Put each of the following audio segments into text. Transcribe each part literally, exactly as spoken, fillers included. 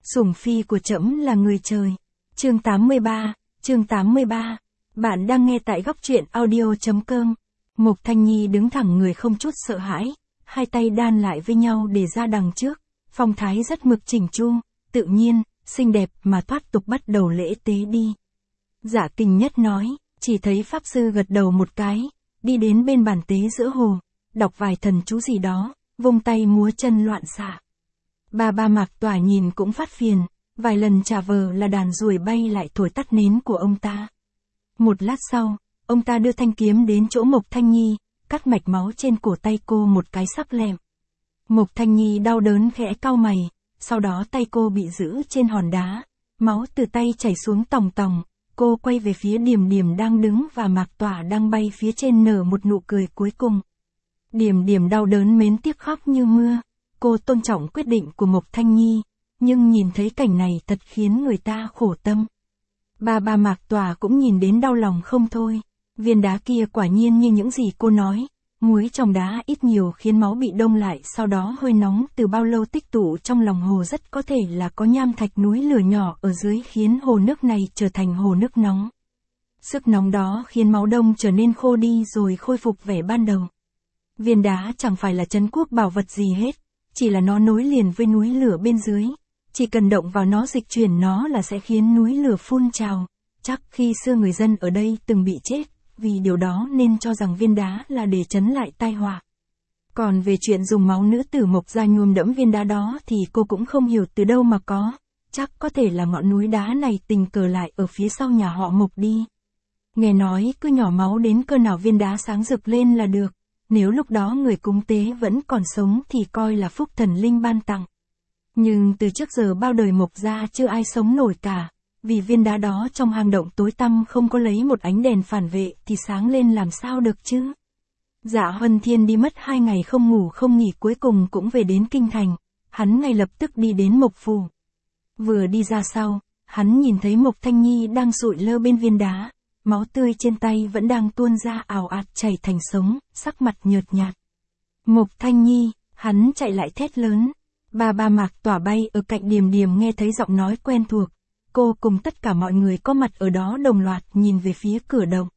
Sủng phi của trẫm là người trời. Chương tám mươi ba, chương tám mươi ba. Bạn đang nghe tại góc truyện audio chấm com. Mộc Thanh Nhi đứng thẳng người không chút sợ hãi, hai tay đan lại với nhau để ra đằng trước, phong thái rất mực chỉnh chu, tự nhiên, xinh đẹp mà thoát tục bắt đầu lễ tế đi. Dạ Kình Nhất nói, chỉ thấy pháp sư gật đầu một cái, đi đến bên bàn tế giữa hồ, đọc vài thần chú gì đó, vung tay múa chân loạn xạ. Bà ba Mạc Tỏa nhìn cũng phát phiền, vài lần chà vờ là đàn ruồi bay lại thổi tắt nến của ông ta. Một lát sau, ông ta đưa thanh kiếm đến chỗ Mộc Thanh Nhi, cắt mạch máu trên cổ tay cô một cái sắc lẹm. Mộc Thanh Nhi đau đớn khẽ cau mày, sau đó tay cô bị giữ trên hòn đá, máu từ tay chảy xuống tòng tòng, cô quay về phía Điềm Điềm đang đứng và Mạc Tỏa đang bay phía trên nở một nụ cười cuối cùng. Điềm Điềm đau đớn mến tiếc khóc như mưa, cô tôn trọng quyết định của Mộc Thanh Nhi, nhưng nhìn thấy cảnh này thật khiến người ta khổ tâm. Bà ba Mạc Tỏa cũng nhìn đến đau lòng không thôi, viên đá kia quả nhiên như những gì cô nói, muối trong đá ít nhiều khiến máu bị đông lại, sau đó hơi nóng từ bao lâu tích tụ trong lòng hồ rất có thể là có nham thạch núi lửa nhỏ ở dưới khiến hồ nước này trở thành hồ nước nóng. Sức nóng đó khiến máu đông trở nên khô đi rồi khôi phục vẻ ban đầu. Viên đá chẳng phải là trấn quốc bảo vật gì hết, chỉ là nó nối liền với núi lửa bên dưới. Chỉ cần động vào nó dịch chuyển nó là sẽ khiến núi lửa phun trào. Chắc khi xưa người dân ở đây từng bị chết, vì điều đó nên cho rằng viên đá là để trấn lại tai họa. Còn về chuyện dùng máu nữ tử Mộc ra nhuộm đẫm viên đá đó thì cô cũng không hiểu từ đâu mà có. Chắc có thể là ngọn núi đá này tình cờ lại ở phía sau nhà họ Mộc đi. Nghe nói cứ nhỏ máu đến cỡ nào viên đá sáng rực lên là được. Nếu lúc đó người cúng tế vẫn còn sống thì coi là phúc thần linh ban tặng. Nhưng từ trước giờ bao đời Mộc gia chưa ai sống nổi cả, vì viên đá đó trong hang động tối tăm không có lấy một ánh đèn phản vệ thì sáng lên làm sao được chứ. Dạ Huân Thiên đi mất hai ngày không ngủ không nghỉ cuối cùng cũng về đến kinh thành, hắn ngay lập tức đi đến Mộc phủ. Vừa đi ra sau, hắn nhìn thấy Mộc Thanh Nhi đang sụi lơ bên viên đá, máu tươi trên tay vẫn đang tuôn ra ào ạt chảy thành sống, sắc mặt nhợt nhạt. Mộc Thanh Nhi, hắn chạy lại thét lớn. Bà ba Mạc Tỏa bay ở cạnh Điềm Điềm nghe thấy giọng nói quen thuộc, cô cùng tất cả mọi người có mặt ở đó đồng loạt nhìn về phía cửa động.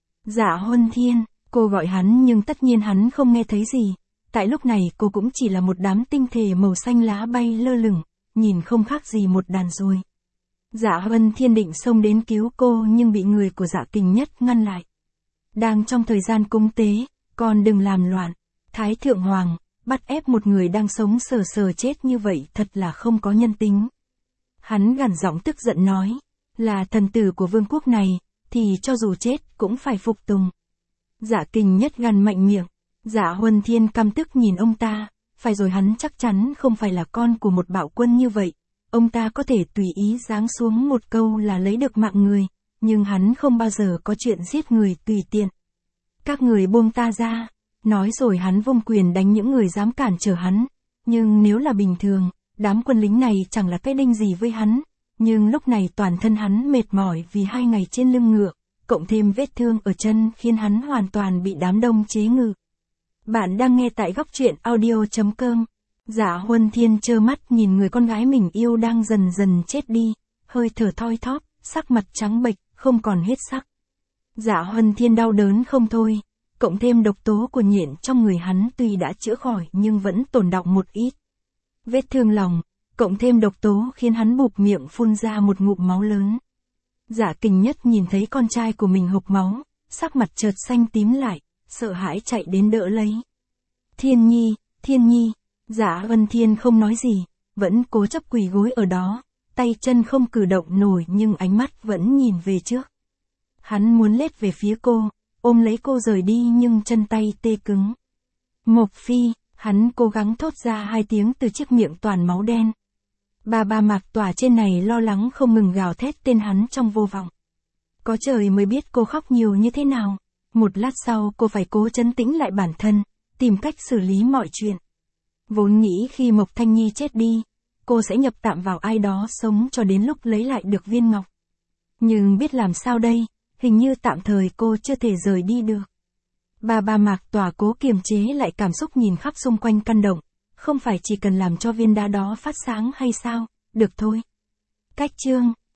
Dạ Huân Thiên, cô gọi hắn nhưng tất nhiên hắn không nghe thấy gì, tại lúc này cô cũng chỉ là một đám tinh thể màu xanh lá bay lơ lửng, nhìn không khác gì một đàn ruồi. Dạ Huân Thiên định xông đến cứu cô nhưng bị người của Dạ Kình Nhất ngăn lại. Đang trong thời gian cúng tế, con đừng làm loạn, Thái Thượng Hoàng, bắt ép một người đang sống sờ sờ chết như vậy thật là không có nhân tính. Hắn gằn giọng tức giận nói, là thần tử của vương quốc này, thì cho dù chết cũng phải phục tùng. Dạ Kình Nhất gằn mạnh miệng, Dạ Huân Thiên căm tức nhìn ông ta, phải rồi hắn chắc chắn không phải là con của một bạo quân như vậy. Ông ta có thể tùy ý giáng xuống một câu là lấy được mạng người, nhưng hắn không bao giờ có chuyện giết người tùy tiện. Các người buông ta ra. Nói rồi hắn vung quyền đánh những người dám cản trở hắn, nhưng nếu là bình thường, đám quân lính này chẳng là cái đinh gì với hắn, nhưng lúc này toàn thân hắn mệt mỏi vì hai ngày trên lưng ngựa, cộng thêm vết thương ở chân khiến hắn hoàn toàn bị đám đông chế ngự. Bạn đang nghe tại góc truyện audio chấm com. Dạ Huân Thiên trơ mắt nhìn người con gái mình yêu đang dần dần chết đi, hơi thở thoi thóp, sắc mặt trắng bệch, không còn hết sắc. Dạ Huân Thiên đau đớn không thôi. Cộng thêm độc tố của nhện trong người hắn tuy đã chữa khỏi nhưng vẫn tồn đọng một ít. Vết thương lòng, cộng thêm độc tố khiến hắn bụp miệng phun ra một ngụm máu lớn. Dạ Kình Nhất nhìn thấy con trai của mình hộc máu, sắc mặt chợt xanh tím lại, sợ hãi chạy đến đỡ lấy. Thiên Nhi, Thiên Nhi, Dạ Huân Thiên không nói gì, vẫn cố chấp quỳ gối ở đó, tay chân không cử động nổi nhưng ánh mắt vẫn nhìn về trước. Hắn muốn lết về phía cô, ôm lấy cô rời đi nhưng chân tay tê cứng. Mộc Phi, hắn cố gắng thốt ra hai tiếng từ chiếc miệng toàn máu đen. Bà ba Mạc Tỏa trên này lo lắng không ngừng gào thét tên hắn trong vô vọng. Có trời mới biết cô khóc nhiều như thế nào. Một lát sau cô phải cố trấn tĩnh lại bản thân, tìm cách xử lý mọi chuyện. Vốn nghĩ khi Mộc Thanh Nhi chết đi, cô sẽ nhập tạm vào ai đó sống cho đến lúc lấy lại được viên ngọc. Nhưng biết làm sao đây? Hình như tạm thời cô chưa thể rời đi được. Bà ba Mạc Tỏa cố kiềm chế lại cảm xúc nhìn khắp xung quanh căn động, không phải chỉ cần làm cho viên đá đó phát sáng hay sao, được thôi. Cách chương